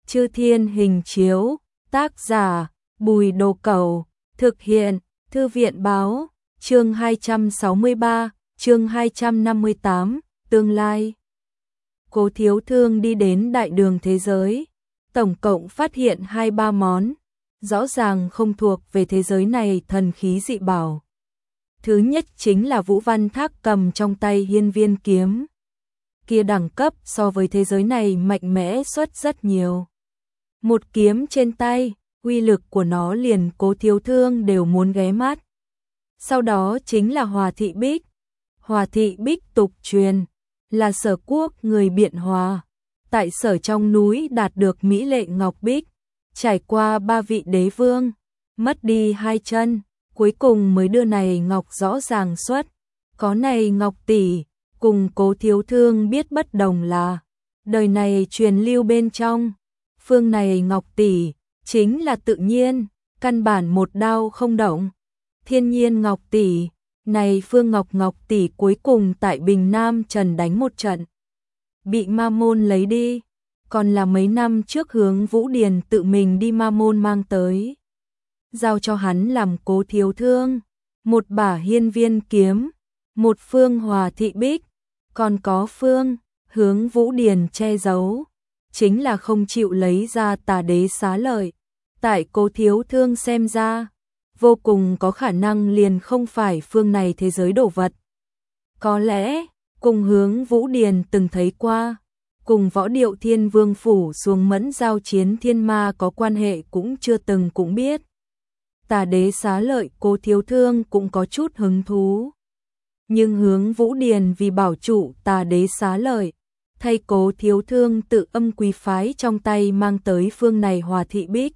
Chư Thiên Hình Chiếu, tác giả Bùi Đồ Cẩu, thực hiện Thư viện Báo, chương 263, chương 258, tương lai. Cố Thiếu Thương đi đến đại đường thế giới, tổng cộng phát hiện 2-3 món, rõ ràng không thuộc về thế giới này thần khí dị bảo. Thứ nhất chính là Vũ Văn Thác cầm trong tay hiên viên kiếm. Kia đẳng cấp so với thế giới này mạnh mẽ suất rất nhiều. Một kiếm trên tay, uy lực của nó liền Cố Thiếu Thương đều muốn ghé mắt. Sau đó chính là Hòa Thị Bích. Hòa Thị Bích tục truyền là Sở Quốc người Biện Hòa, tại Sở trong núi đạt được mỹ lệ ngọc bích, trải qua 3 vị đế vương, mất đi 2 chân, cuối cùng mới đưa này ngọc rõ ràng xuất. Có này ngọc tỷ, cùng Cố Thiếu Thương biết bất đồng là đời này truyền lưu bên trong, phương này ngọc tỷ chính là tự nhiên, căn bản một đao không động. Thiên nhiên ngọc tỷ, này phương ngọc tỷ cuối cùng tại Bình Nam Trần đánh một trận, bị Ma Môn lấy đi, còn là mấy năm trước Hướng Vũ Điền tự mình đi Ma Môn mang tới, giao cho hắn làm Cố Thiếu Thương, một bả hiên viên kiếm, một phương Hòa Thị Bích, còn có phương Hướng Vũ Điền che giấu, chính là không chịu lấy ra Tà Đế xá lợi. Tại Cố Thiếu Thương xem ra, vô cùng có khả năng liền không phải phương này thế giới đồ vật. Có lẽ, cùng Hướng Vũ Điền từng thấy qua, cùng Võ Điệu Thiên Vương phủ xuống mẫn giao chiến thiên ma có quan hệ cũng chưa từng cũng biết. Tà Đế xá lợi Cố Thiếu Thương cũng có chút hứng thú. Nhưng Hướng Vũ Điền vì bảo trụ Tà Đế xá lợi, thay Cố Thiếu Thương tự âm quý phái trong tay mang tới phương này Hòa Thị Bích.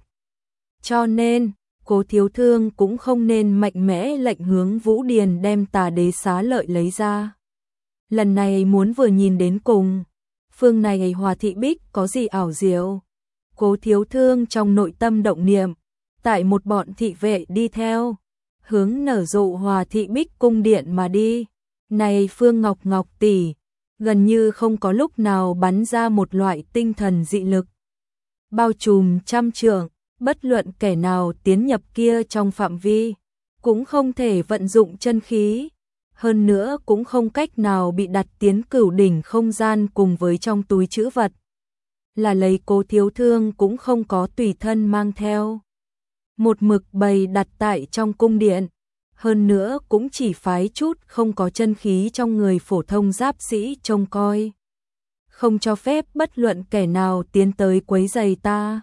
Cho nên, Cố Thiếu Thương cũng không nên mạnh mẽ lệnh Hướng Vũ Điền đem Tà Đế xá lợi lấy ra. Lần này muốn vừa nhìn đến cùng, phương này Hòa Thị Bích có gì ảo diệu. Cố Thiếu Thương trong nội tâm động niệm, tại một bọn thị vệ đi theo, hướng nở rộ Hòa Thị Bích cung điện mà đi. Này phương ngọc tỷ, gần như không có lúc nào bắn ra một loại tinh thần dị lực, bao trùm trăm trượng. Bất luận kẻ nào tiến nhập kia trong phạm vi, cũng không thể vận dụng chân khí, hơn nữa cũng không cách nào bị đặt tiến cửu đỉnh không gian cùng với trong túi trữ vật. Là lấy Cố Thiếu Thương cũng không có tùy thân mang theo. Một mực bày đặt tại trong cung điện, hơn nữa cũng chỉ phái chút không có chân khí trong người phổ thông giáp sĩ trông coi. Không cho phép bất luận kẻ nào tiến tới quấy rầy ta.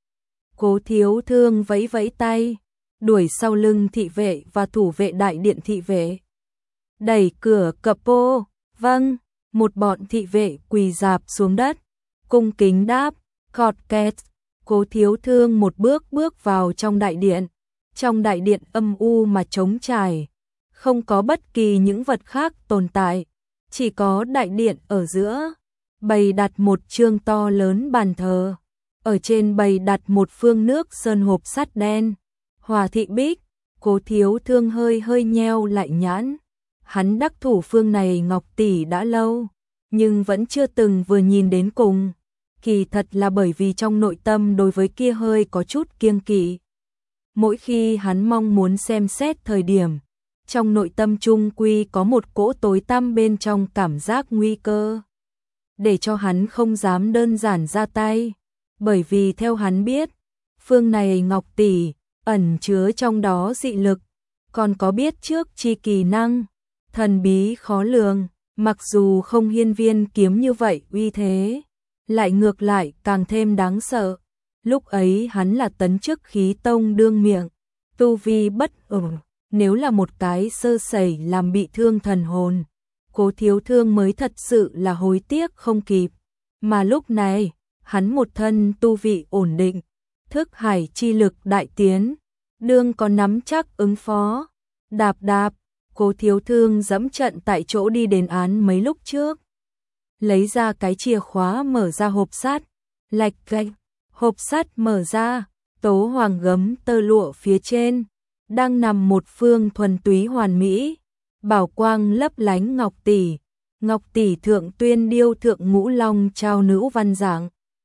Cố Thiếu Thương vẫy vẫy tay, đuổi sau lưng thị vệ và thủ vệ đại điện thị vệ. Đẩy cửa cập ô, vâng, một bọn thị vệ quỳ rạp xuống đất, cung kính đáp, cọt kẹt. Cố Thiếu Thương một bước vào trong đại điện. Trong đại điện âm u mà trống trải, không có bất kỳ những vật khác tồn tại, chỉ có đại điện ở giữa, bày đặt một chương to lớn bàn thờ. Ở trên bày đặt một phương nước sơn hộp sắt đen, Hòa Thị Bích. Cố Thiếu Thương hơi nheo lại nhãn. Hắn đắc thủ phương này ngọc tỷ đã lâu, nhưng vẫn chưa từng vừa nhìn đến cùng. Kỳ thật là bởi vì trong nội tâm đối với kia hơi có chút kiêng kỵ. Mỗi khi hắn mong muốn xem xét thời điểm, trong nội tâm trung quy có một cỗ tối tăm bên trong cảm giác nguy cơ, để cho hắn không dám đơn giản ra tay. Bởi vì theo hắn biết, phương này ngọc tỷ ẩn chứa trong đó dị lực, còn có biết trước chi kỳ năng, thần bí khó lường, mặc dù không hiên viên kiếm như vậy uy thế, lại ngược lại càng thêm đáng sợ. Lúc ấy hắn là tấn chức khí tông đương miệng, tu vi bất ổn, nếu là một cái sơ sẩy làm bị thương thần hồn, Cố Thiếu Thương mới thật sự là hối tiếc không kịp. Mà lúc này, hắn một thân tu vị ổn định, thức hải chi lực đại tiến, đương có nắm chắc ứng phó. Đạp, Cố Thiếu Thương dẫm trận tại chỗ đi đến án mấy lúc trước. Lấy ra cái chìa khóa mở ra hộp sắt, lạch cạch, hộp sắt mở ra, tố hoàng gấm tơ lụa phía trên, đang nằm một phương thuần túy hoàn mỹ, bảo quang lấp lánh ngọc tỷ. Ngọc tỷ thượng tuyên điêu thượng ngũ long trao nữ văn dạng.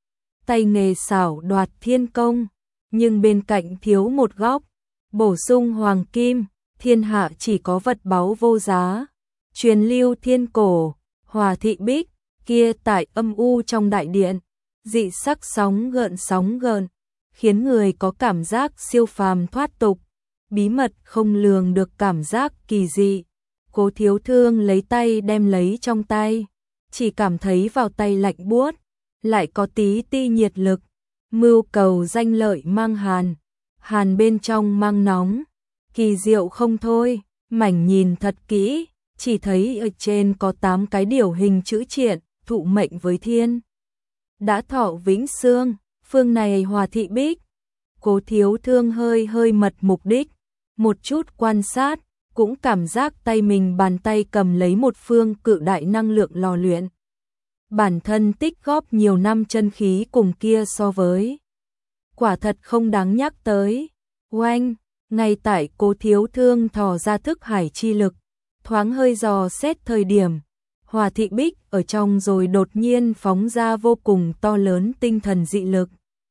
tay nghề xảo đoạt thiên công, nhưng bên cạnh thiếu một góc, bổ sung hoàng kim, thiên hạ chỉ có vật báu vô giá, truyền lưu thiên cổ, Hòa Thị Bích, kia tại âm u trong đại điện, dị sắc sóng gợn, khiến người có cảm giác siêu phàm thoát tục, bí mật không lường được cảm giác kỳ dị. Cố Thiếu Thương lấy tay đem lấy trong tay, chỉ cảm thấy vào tay lạnh buốt, lại có tí ti nhiệt lực, mưu cầu danh lợi mang hàn, hàn bên trong mang nóng, kỳ diệu không thôi, mảnh nhìn thật kỹ, chỉ thấy ở trên có 8 cái điểu hình chữ triện, thụ mệnh với thiên. Đã thọ vĩnh xương, phương này Hòa Thị Bích. Cố Thiếu Thương hơi mật mục đích, một chút quan sát, cũng cảm giác tay mình bàn tay cầm lấy một phương cự đại năng lượng lò luyện. Bản thân tích góp nhiều năm chân khí cùng kia so với, quả thật không đáng nhắc tới. Oanh, ngay tại Cố Thiếu Thương thò ra thức hải chi lực, thoáng hơi dò xét thời điểm, Hòa Thị Bích ở trong rồi đột nhiên phóng ra vô cùng to lớn tinh thần dị lực.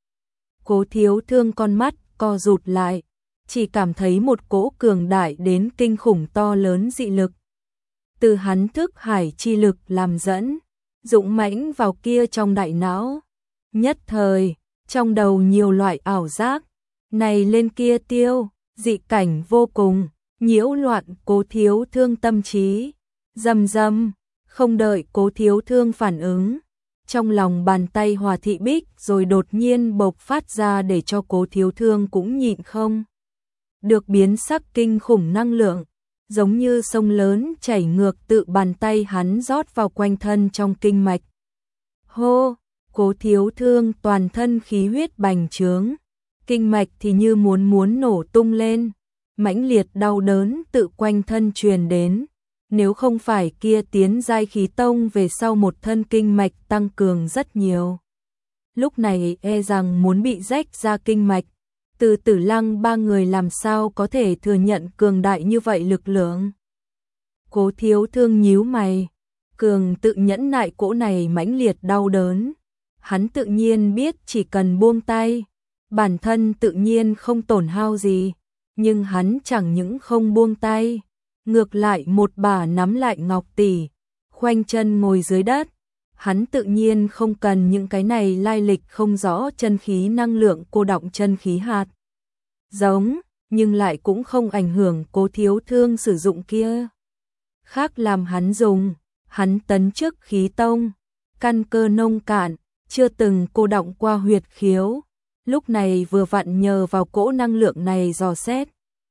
Cố Thiếu Thương con mắt co rụt lại, chỉ cảm thấy một cỗ cường đại đến kinh khủng to lớn dị lực. Từ hắn thức hải chi lực làm dẫn, dũng mãnh vào kia trong đại não. Nhất thời, trong đầu nhiều loại ảo giác, này lên kia tiêu, dị cảnh vô cùng, nhiễu loạn Cố Thiếu Thương tâm trí. Rầm, không đợi Cố Thiếu Thương phản ứng, trong lòng bàn tay Hòa Thị Bích rồi đột nhiên bộc phát ra để cho Cố Thiếu Thương cũng nhịn không được biến sắc kinh khủng năng lượng, giống như sông lớn chảy ngược tự bàn tay hắn rót vào quanh thân trong kinh mạch. Hô, Cố Thiếu Thương toàn thân khí huyết bành trướng, kinh mạch thì như muốn nổ tung lên, mãnh liệt đau đớn tự quanh thân truyền đến. Nếu không phải kia tiến giai khí tông về sau một thân kinh mạch tăng cường rất nhiều, lúc này e rằng muốn bị rách ra kinh mạch. Từ Tử Lăng ba người làm sao có thể thừa nhận cường đại như vậy lực lượng. Cố Thiếu Thương nhíu mày, cường tự nhẫn nại cỗ này mãnh liệt đau đớn. Hắn tự nhiên biết chỉ cần buông tay, bản thân tự nhiên không tổn hao gì, nhưng hắn chẳng những không buông tay, ngược lại một bà nắm lại Ngọc tỷ, khoanh chân ngồi dưới đất. Hắn tự nhiên không cần những cái này lai lịch không rõ chân khí năng lượng cô đọng chân khí hạt giống, nhưng lại cũng không ảnh hưởng Cố Thiếu Thương sử dụng kia. Khác làm hắn dùng, hắn tấn chức khí tông, căn cơ nông cạn, chưa từng cô đọng qua huyệt khiếu, lúc này vừa vặn nhờ vào cỗ năng lượng này dò xét.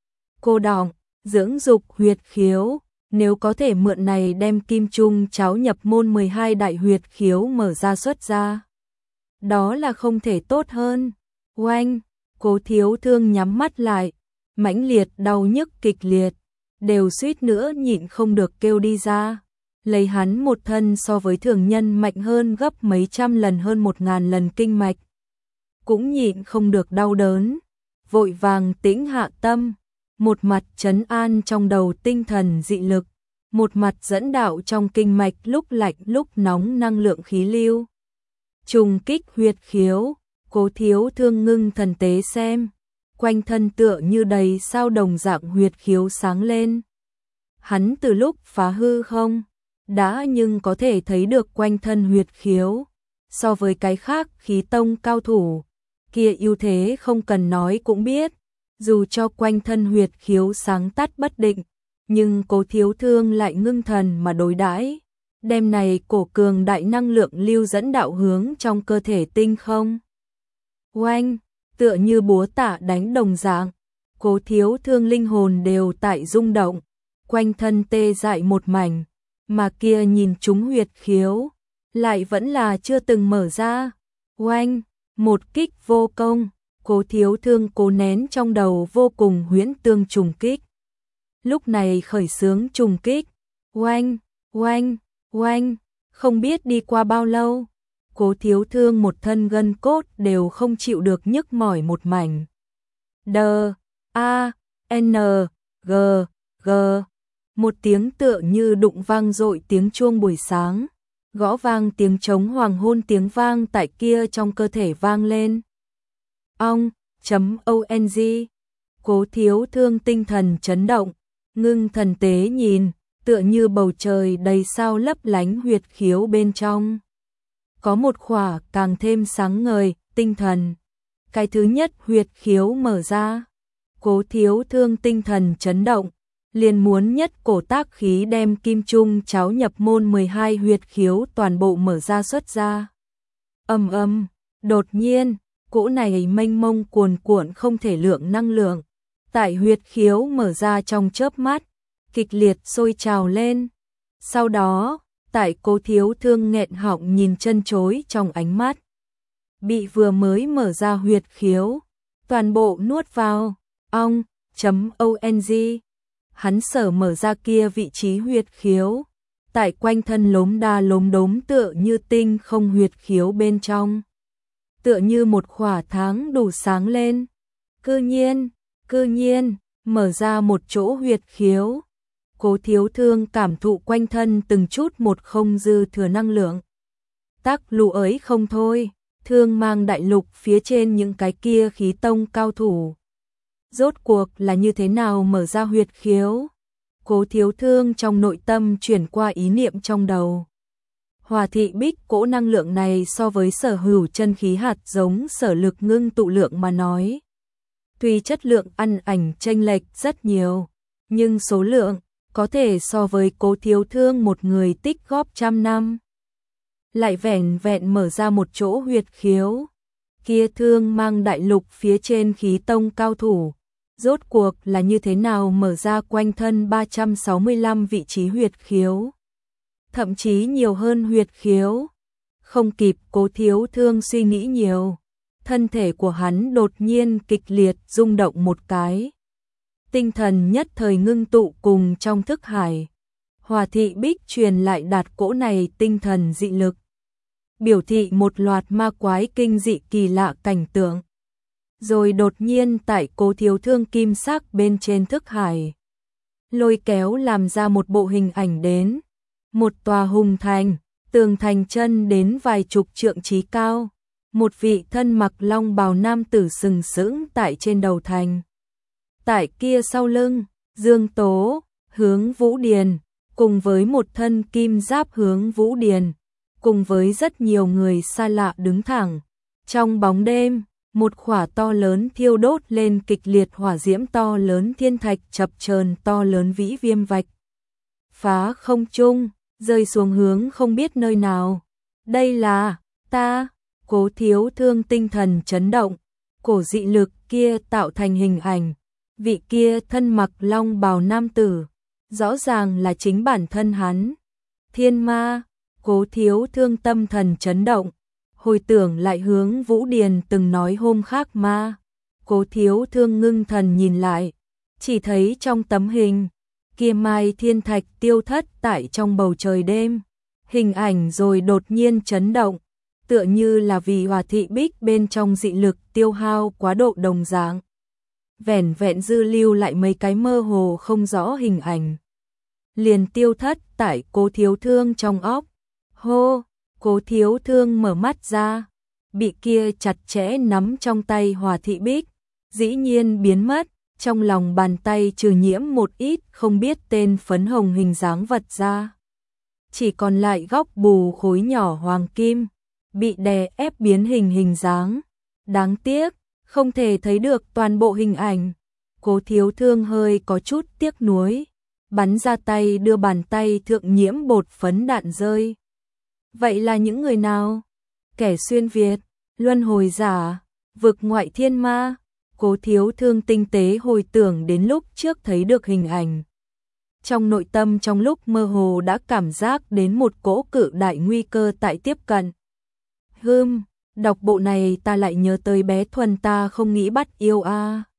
Cô đọng, dưỡng dục huyệt khiếu, nếu có thể mượn này đem kim trung cháo nhập môn 12 đại huyệt khiếu mở ra xuất ra, đó là không thể tốt hơn. Oanh, Cố Thiếu Thương nhắm mắt lại, mãnh liệt đau nhức kịch liệt, đều suýt nữa nhịn không được kêu đi ra. Lấy hắn một thân so với thường nhân mạnh hơn gấp mấy trăm lần hơn 1000 lần kinh mạch, cũng nhịn không được đau đớn, vội vàng tĩnh hạ tâm, một mặt trấn an trong đầu tinh thần dị lực, một mặt dẫn đạo trong kinh mạch lúc lạnh lúc nóng năng lượng khí lưu. Trùng kích huyệt khiếu, Cố Thiếu Thương ngưng thần tế xem, quanh thân tựa như đầy sao đồng dạng huyệt khiếu sáng lên. Hắn từ lúc phá hư không, đã nhưng có thể thấy được quanh thân huyệt khiếu, so với cái khác khí tông cao thủ, kia ưu thế không cần nói cũng biết, dù cho quanh thân huyệt khiếu sáng tắt bất định, nhưng Cố Thiếu Thương lại ngưng thần mà đối đãi, đem này cổ cường đại năng lượng lưu dẫn đạo hướng trong cơ thể tinh không. Oanh, tựa như búa tạ đánh đồng dạng, Cố Thiếu Thương linh hồn đều tại rung động, quanh thân tê dại một mảnh, mà kia nhìn trúng huyệt khiếu, lại vẫn là chưa từng mở ra. Oanh, một kích vô công, Cố Thiếu Thương cố nén trong đầu vô cùng huyễn tương trùng kích. Lúc này khởi xướng trùng kích, oanh, oanh, oanh, không biết đi qua bao lâu, Cố Thiếu Thương một thân gân cốt đều không chịu được nhức mỏi một mảnh. D-A-N-G, G, một tiếng tựa như đụng vang dội tiếng chuông buổi sáng, Gõ vang tiếng trống hoàng hôn, tiếng vang tại kia trong cơ thể vang lên. Ong.ong. Cố Thiếu Thương tinh thần chấn động, ngưng thần tế nhìn, tựa như bầu trời đầy sao lấp lánh, huyệt khiếu bên trong có một khỏa càng thêm sáng ngời, tinh thần. Cái thứ nhất huyệt khiếu mở ra, Cố Thiếu Thương tinh thần chấn động, liền muốn nhất cổ tác khí đem kim trung cháo nhập môn 12 huyệt khiếu toàn bộ mở ra xuất ra. Đột nhiên, cỗ này mênh mông cuồn cuộn không thể lượng năng lượng, tại huyệt khiếu mở ra trong chớp mắt, kịch liệt sôi trào lên. Sau đó, tại Cố Thiếu Thương nghẹn họng nhìn chân chối trong ánh mắt, bị vừa mới mở ra huyệt khiếu toàn bộ nuốt vào. Ong.ong. Hắn sở mở ra kia vị trí huyệt khiếu, tại quanh thân lốm đa lốm đốm tựa như tinh không huyệt khiếu bên trong, tựa như một khỏa tháng đủ sáng lên. Cư nhiên, mở ra một chỗ huyệt khiếu. Cố Thiếu Thương cảm thụ quanh thân từng chút một không dư thừa năng lượng. Tắc lù ấy không thôi, Thương Mang đại lục phía trên những cái kia khí tông cao thủ. Rốt cuộc là như thế nào mở ra huyệt khiếu? Cố Thiếu Thương trong nội tâm chuyển qua ý niệm trong đầu. Hòa Thị Bích cỗ năng lượng này so với sở hữu chân khí hạt giống sở lực ngưng tụ lượng mà nói, tuy chất lượng ăn ảnh chênh lệch rất nhiều, nhưng số lượng có thể so với Cố Thiếu Thương một người tích góp trăm năm. Lại vẻn vẹn mở ra một chỗ huyệt khiếu. Kia Thương Mang đại lục phía trên khí tông cao thủ, rốt cuộc là như thế nào mở ra quanh thân 365 vị trí huyệt khiếu, thậm chí nhiều hơn huyệt khiếu. Không kịp Cố Thiếu Thương suy nghĩ nhiều, thân thể của hắn đột nhiên kịch liệt rung động một cái. Tinh thần nhất thời ngưng tụ cùng trong thức hải. Hòa Thị Bích truyền lại đạt cỗ này tinh thần dị lực, biểu thị một loạt ma quái kinh dị kỳ lạ cảnh tượng. Rồi đột nhiên tại Cố Thiếu Thương kim sắc bên trên thức hải, lôi kéo làm ra một bộ hình ảnh đến. Một tòa hùng thành, tường thành chân đến vài chục trượng trí cao. Một vị thân mặc long bào nam tử sừng sững tại trên đầu thành. Tại kia sau lưng, Dương Tố, Hướng Vũ Điền, cùng với một thân kim giáp Hướng Vũ Điền, cùng với rất nhiều người xa lạ đứng thẳng. Trong bóng đêm, một khỏa to lớn thiêu đốt lên kịch liệt hỏa diễm to lớn thiên thạch chập chờn to lớn vĩ viêm vạch phá không trung, rơi xuống hướng không biết nơi nào. Đây là ta. Cố Thiếu Thương tinh thần chấn động, cổ dị lực kia tạo thành hình ảnh, vị kia thân mặc long bào nam tử, rõ ràng là chính bản thân hắn. Thiên ma. Cố Thiếu Thương tâm thần chấn động, hồi tưởng lại Hướng Vũ Điền từng nói hôm khác ma. Cố Thiếu Thương ngưng thần nhìn lại, chỉ thấy trong tấm hình kia mai thiên thạch tiêu thất tại trong bầu trời đêm. Hình ảnh rồi đột nhiên chấn động, tựa như là vì Hòa Thị Bích bên trong dị lực tiêu hao quá độ đồng dạng. Vẻn vẹn dư lưu lại mấy cái mơ hồ không rõ hình ảnh, liền tiêu thất tại Cố Thiếu Thương trong óc. Hô. Cố Thiếu Thương mở mắt ra, bị kia chặt chẽ nắm trong tay Hòa Thị Bích dĩ nhiên biến mất, trong lòng bàn tay trừ nhiễm một ít không biết tên phấn hồng hình dáng vật ra, chỉ còn lại góc bù khối nhỏ hoàng kim, bị đè ép biến hình dáng. Đáng tiếc, không thể thấy được toàn bộ hình ảnh. Cố Thiếu Thương hơi có chút tiếc nuối, bắn ra tay đưa bàn tay thượng nhiễm bột phấn đạn rơi. Vậy là những người nào? Kẻ xuyên Việt, luân hồi giả, vực ngoại thiên ma. Cố Thiếu Thương tinh tế hồi tưởng đến lúc trước thấy được hình ảnh. Trong nội tâm trong lúc mơ hồ đã cảm giác đến một cỗ cự đại nguy cơ tại tiếp cận. Đọc bộ này ta lại nhớ tới bé Thuần ta không nghĩ bắt yêu a.